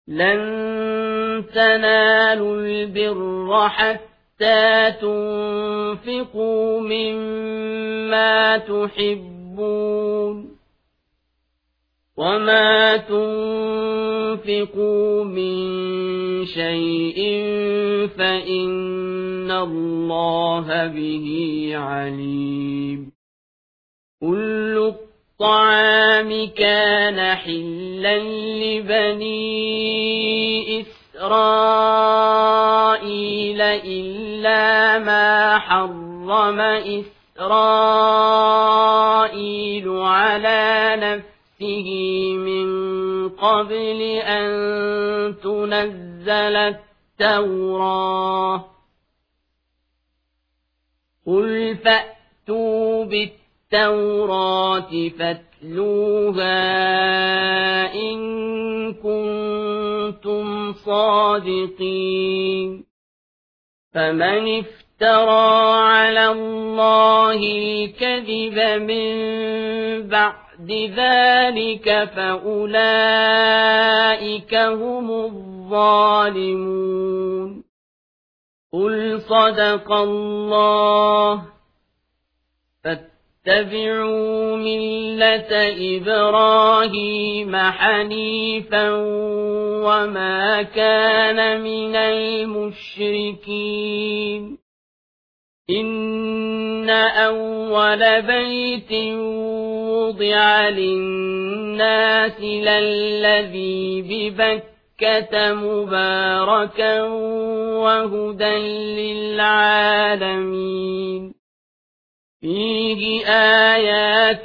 لن تنالوا البر حتى تنفقوا مما تحبون وما تنفقوا من شيء فإن الله به عليم كل الطعام كان حلا لبني إسرائيل إلا ما حرم إسرائيل على نفسه من قبل أن تنزل التوراة قل فأتوا بالتوراة فاتلوها إن كنتم صادقين فمن افترى على الله الكذب من بعد ذلك فأولئك هم الظالمون قل صدق الله فاتبعوا ملة إبراهيم حنيفا وما كان من المشركين إن أول بيت وضع للناس للذي ببكة مباركا وهدى للعالمين فيه آيات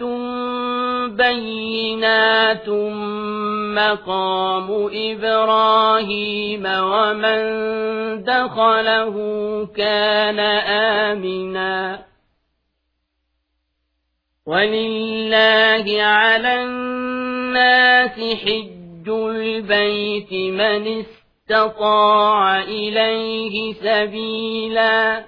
بينات مقام إبراهيم ومن دخله كان آمنا ولله على الناس حج البيت من استطاع إليه سبيلا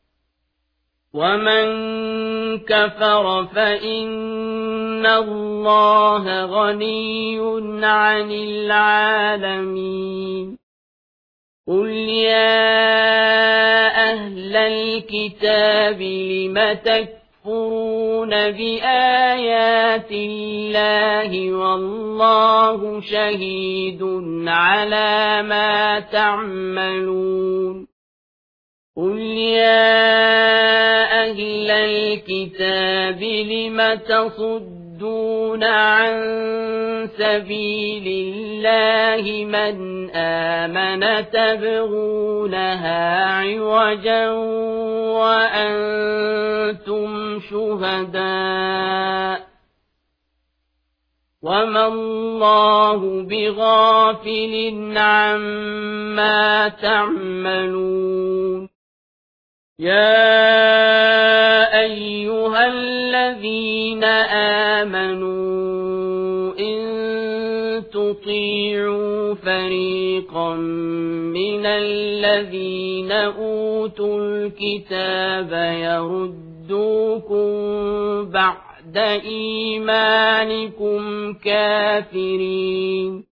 ومن كفر فإن الله غني عن العالمين قل يا أهل الكتاب لم تكفرون بآيات الله والله شهيد على ما تعملون قل يا أهل الكتاب لم تصدون عن سبيل الله من آمن تبغونها عوجا وأنتم شهداء وما الله بغافل عما تعملون يا أيها الذين آمنوا إن تطيعوا فريقا من الذين أوتوا الكتاب يردوكم بعد إيمانكم كافرين